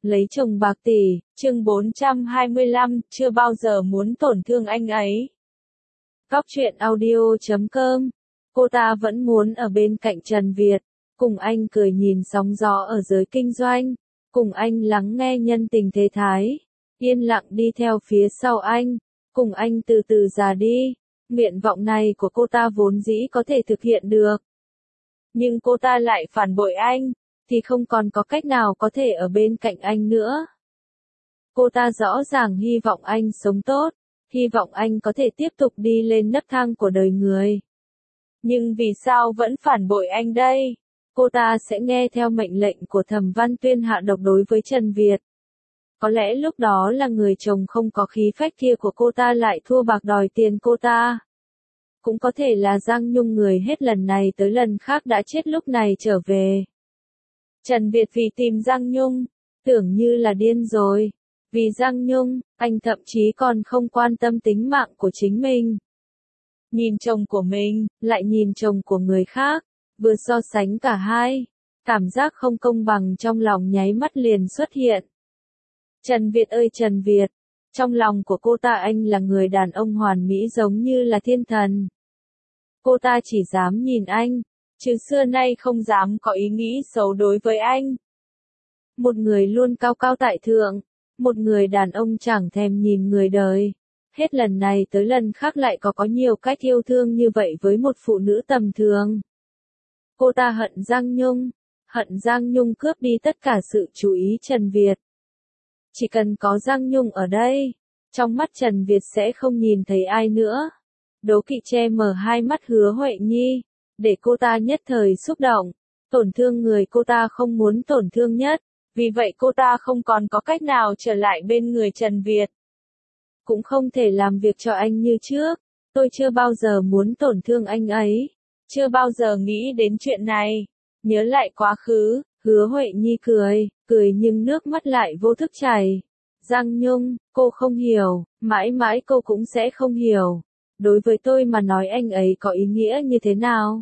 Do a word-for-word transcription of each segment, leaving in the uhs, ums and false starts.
Lấy chồng bạc tỷ, chương bốn trăm hai mươi lăm, chưa bao giờ muốn tổn thương anh ấy. Góc truyện audio chấm com. Cô ta vẫn muốn ở bên cạnh Trần Việt, cùng anh cười nhìn sóng gió ở giới kinh doanh, cùng anh lắng nghe nhân tình thế thái, yên lặng đi theo phía sau anh, cùng anh từ từ già đi. Nguyện vọng này của cô ta vốn dĩ có thể thực hiện được. Nhưng cô ta lại phản bội anh, thì không còn có cách nào có thể ở bên cạnh anh nữa. Cô ta rõ ràng hy vọng anh sống tốt, hy vọng anh có thể tiếp tục đi lên nấc thang của đời người. Nhưng vì sao vẫn phản bội anh đây? Cô ta sẽ nghe theo mệnh lệnh của Thẩm Văn Tuyên hạ độc đối với Trần Việt. Có lẽ lúc đó là người chồng không có khí phách kia của cô ta lại thua bạc đòi tiền cô ta. Cũng có thể là Giang Nhung người hết lần này tới lần khác đã chết lúc này trở về. Trần Việt vì tìm Giang Nhung, tưởng như là điên rồi. Vì Giang Nhung, anh thậm chí còn không quan tâm tính mạng của chính mình. Nhìn chồng của mình, lại nhìn chồng của người khác, vừa so sánh cả hai. Cảm giác không công bằng trong lòng nháy mắt liền xuất hiện. Trần Việt ơi Trần Việt, trong lòng của cô ta anh là người đàn ông hoàn mỹ giống như là thiên thần. Cô ta chỉ dám nhìn anh, chứ xưa nay không dám có ý nghĩ xấu đối với anh. Một người luôn cao cao tại thượng, một người đàn ông chẳng thèm nhìn người đời. Hết lần này tới lần khác lại có có nhiều cách yêu thương như vậy với một phụ nữ tầm thường. Cô ta hận Giang Nhung, hận Giang Nhung cướp đi tất cả sự chú ý Trần Việt. Chỉ cần có Giang Nhung ở đây, trong mắt Trần Việt sẽ không nhìn thấy ai nữa. Đố kỵ che mờ hai mắt Hứa Huệ Nhi, để cô ta nhất thời xúc động, tổn thương người cô ta không muốn tổn thương nhất, vì vậy cô ta không còn có cách nào trở lại bên người Trần Việt. Cũng không thể làm việc cho anh như trước, tôi chưa bao giờ muốn tổn thương anh ấy, chưa bao giờ nghĩ đến chuyện này. Nhớ lại quá khứ, Hứa Huệ Nhi cười, cười nhưng nước mắt lại vô thức chảy. Giang Nhung, cô không hiểu, mãi mãi cô cũng sẽ không hiểu. Đối với tôi mà nói anh ấy có ý nghĩa như thế nào?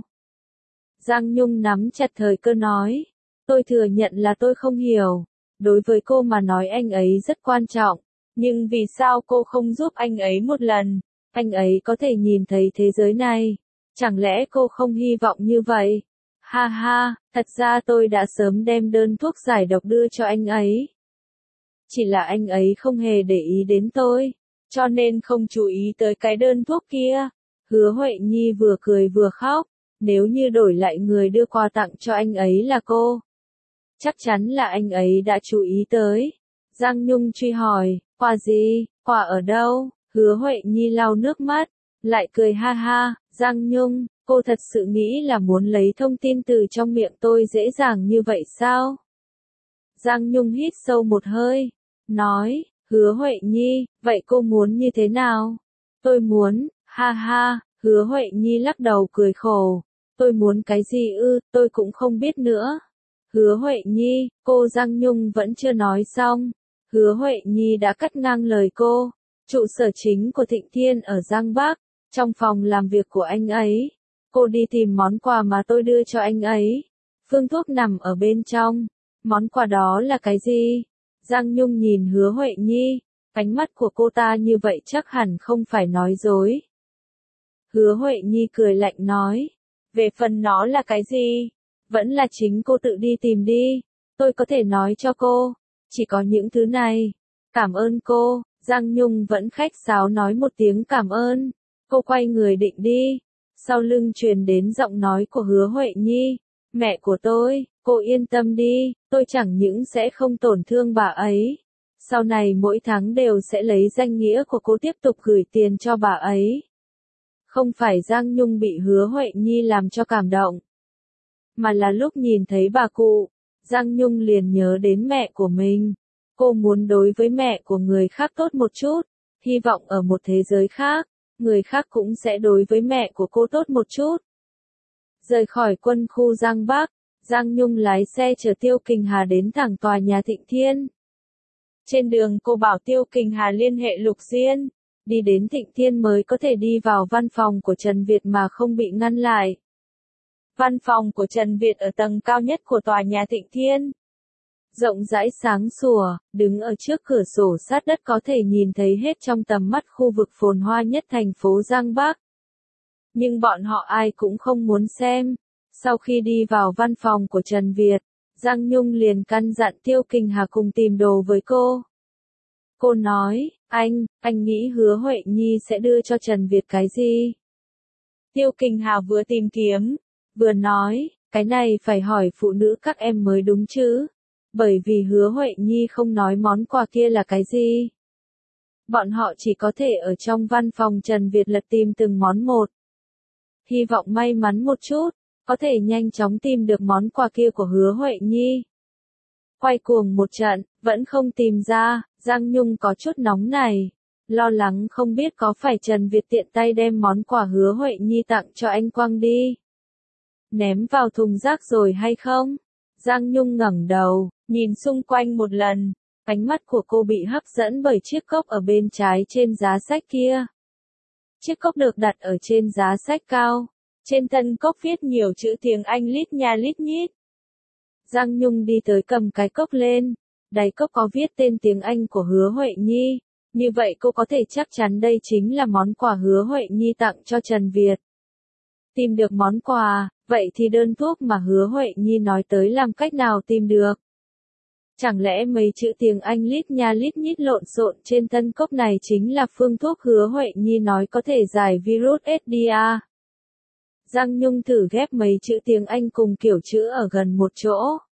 Giang Nhung nắm chặt thời cơ nói. Tôi thừa nhận là tôi không hiểu. Đối với cô mà nói anh ấy rất quan trọng. Nhưng vì sao cô không giúp anh ấy một lần? Anh ấy có thể nhìn thấy thế giới này. Chẳng lẽ cô không hy vọng như vậy? Ha ha, thật ra tôi đã sớm đem đơn thuốc giải độc đưa cho anh ấy. Chỉ là anh ấy không hề để ý đến tôi, cho nên không chú ý tới cái đơn thuốc kia. Hứa Huệ Nhi vừa cười vừa khóc, nếu như đổi lại người đưa quà tặng cho anh ấy là cô, chắc chắn là anh ấy đã chú ý tới. Giang Nhung truy hỏi, quà gì, quà ở đâu? Hứa Huệ Nhi lau nước mắt, lại cười ha ha. Giang Nhung, cô thật sự nghĩ là muốn lấy thông tin từ trong miệng tôi dễ dàng như vậy sao? Giang Nhung hít sâu một hơi, nói, Hứa Huệ Nhi, vậy cô muốn như thế nào? Tôi muốn, ha ha. Hứa Huệ Nhi lắc đầu cười khổ. Tôi muốn cái gì ư, tôi cũng không biết nữa. Hứa Huệ Nhi, cô Giang Nhung vẫn chưa nói xong. Hứa Huệ Nhi đã cắt ngang lời cô. Trụ sở chính của Thịnh Thiên ở Giang Bắc, trong phòng làm việc của anh ấy. Cô đi tìm món quà mà tôi đưa cho anh ấy. Phương thuốc nằm ở bên trong. Món quà đó là cái gì? Giang Nhung nhìn Hứa Huệ Nhi, ánh mắt của cô ta như vậy chắc hẳn không phải nói dối. Hứa Huệ Nhi cười lạnh nói, về phần nó là cái gì? Vẫn là chính cô tự đi tìm đi, tôi có thể nói cho cô, chỉ có những thứ này. Cảm ơn cô. Giang Nhung vẫn khách sáo nói một tiếng cảm ơn. Cô quay người định đi, sau lưng truyền đến giọng nói của Hứa Huệ Nhi, mẹ của tôi, cô yên tâm đi, tôi chẳng những sẽ không tổn thương bà ấy. Sau này mỗi tháng đều sẽ lấy danh nghĩa của cô tiếp tục gửi tiền cho bà ấy. Không phải Giang Nhung bị Hứa Huệ Nhi làm cho cảm động, mà là lúc nhìn thấy bà cụ, Giang Nhung liền nhớ đến mẹ của mình. Cô muốn đối với mẹ của người khác tốt một chút, hy vọng ở một thế giới khác, người khác cũng sẽ đối với mẹ của cô tốt một chút. Rời khỏi quân khu Giang Bắc, Giang Nhung lái xe chở Tiêu Kình Hà đến thẳng tòa nhà Thịnh Thiên. Trên đường cô bảo Tiêu Kình Hà liên hệ Lục Diên, đi đến Thịnh Thiên mới có thể đi vào văn phòng của Trần Việt mà không bị ngăn lại. Văn phòng của Trần Việt ở tầng cao nhất của tòa nhà Thịnh Thiên. Rộng rãi sáng sủa, đứng ở trước cửa sổ sát đất có thể nhìn thấy hết trong tầm mắt khu vực phồn hoa nhất thành phố Giang Bắc. Nhưng bọn họ ai cũng không muốn xem. Sau khi đi vào văn phòng của Trần Việt, Giang Nhung liền căn dặn Tiêu Kình Hà cùng tìm đồ với cô. Cô nói, anh, anh nghĩ Hứa Huệ Nhi sẽ đưa cho Trần Việt cái gì? Tiêu Kình Hà vừa tìm kiếm, vừa nói, cái này phải hỏi phụ nữ các em mới đúng chứ. Bởi vì Hứa Huệ Nhi không nói món quà kia là cái gì. Bọn họ chỉ có thể ở trong văn phòng Trần Việt lật tìm từng món một. Hy vọng may mắn một chút, có thể nhanh chóng tìm được món quà kia của Hứa Huệ Nhi. Quay cuồng một trận, vẫn không tìm ra, Giang Nhung có chút nóng này. Lo lắng không biết có phải Trần Việt tiện tay đem món quà Hứa Huệ Nhi tặng cho anh quăng đi. Ném vào thùng rác rồi hay không? Giang Nhung ngẩng đầu, nhìn xung quanh một lần. Ánh mắt của cô bị hấp dẫn bởi chiếc cốc ở bên trái trên giá sách kia. Chiếc cốc được đặt ở trên giá sách cao. Trên thân cốc viết nhiều chữ tiếng Anh lít nha lít nhít. Giang Nhung đi tới cầm cái cốc lên. Đáy cốc có viết tên tiếng Anh của Hứa Huệ Nhi. Như vậy cô có thể chắc chắn đây chính là món quà Hứa Huệ Nhi tặng cho Trần Việt. Tìm được món quà, vậy thì đơn thuốc mà Hứa Huệ Nhi nói tới làm cách nào tìm được? Chẳng lẽ mấy chữ tiếng Anh lít nha lít nhít lộn xộn trên thân cốc này chính là phương thuốc Hứa Huệ Nhi nói có thể giải virus ét đê a? Giang Nhung thử ghép mấy chữ tiếng Anh cùng kiểu chữ ở gần một chỗ.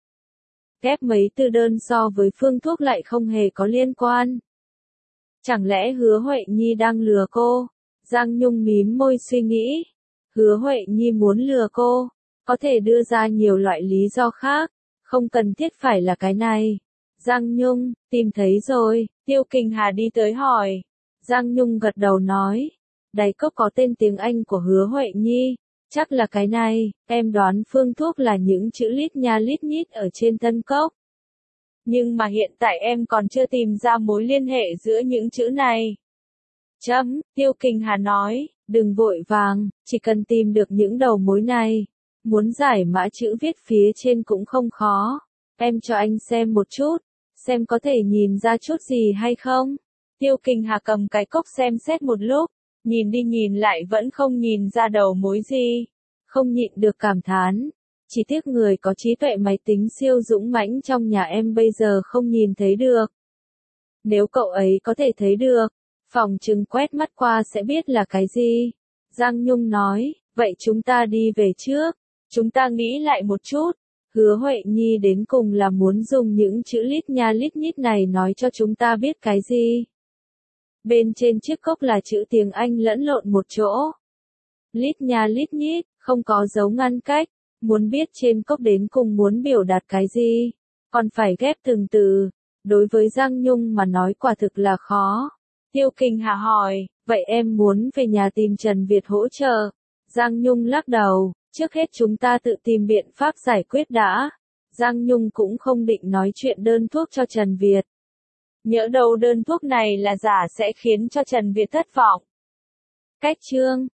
Ghép mấy từ đơn so với phương thuốc lại không hề có liên quan. Chẳng lẽ Hứa Huệ Nhi đang lừa cô? Giang Nhung mím môi suy nghĩ. Hứa Huệ Nhi muốn lừa cô, có thể đưa ra nhiều loại lý do khác, không cần thiết phải là cái này. Giang Nhung, tìm thấy rồi, Tiêu Kình Hà đi tới hỏi. Giang Nhung gật đầu nói, đáy cốc có tên tiếng Anh của Hứa Huệ Nhi, chắc là cái này, em đoán phương thuốc là những chữ lít nha lít nhít ở trên thân cốc. Nhưng mà hiện tại em còn chưa tìm ra mối liên hệ giữa những chữ này. Chấm, Tiêu Kình Hà nói, đừng vội vàng, chỉ cần tìm được những đầu mối này. Muốn giải mã chữ viết phía trên cũng không khó. Em cho anh xem một chút, xem có thể nhìn ra chút gì hay không. Tiêu Kình Hà cầm cái cốc xem xét một lúc, nhìn đi nhìn lại vẫn không nhìn ra đầu mối gì. Không nhịn được cảm thán. Chỉ tiếc người có trí tuệ máy tính siêu dũng mãnh trong nhà em bây giờ không nhìn thấy được. Nếu cậu ấy có thể thấy được, phòng chừng quét mắt qua sẽ biết là cái gì. Giang Nhung nói, vậy chúng ta đi về trước. Chúng ta nghĩ lại một chút. Hứa Huệ Nhi đến cùng là muốn dùng những chữ lít nha lít nhít này nói cho chúng ta biết cái gì. Bên trên chiếc cốc là chữ tiếng Anh lẫn lộn một chỗ. Lít nha lít nhít, không có dấu ngăn cách. Muốn biết trên cốc đến cùng muốn biểu đạt cái gì, còn phải ghép từng từ. Đối với Giang Nhung mà nói quả thực là khó. Tiêu Kình Hà hỏi, vậy em muốn về nhà tìm Trần Việt hỗ trợ? Giang Nhung lắc đầu, trước hết chúng ta tự tìm biện pháp giải quyết đã. Giang Nhung cũng không định nói chuyện đơn thuốc cho Trần Việt. Nhỡ đâu đơn thuốc này là giả sẽ khiến cho Trần Việt thất vọng. Cách chương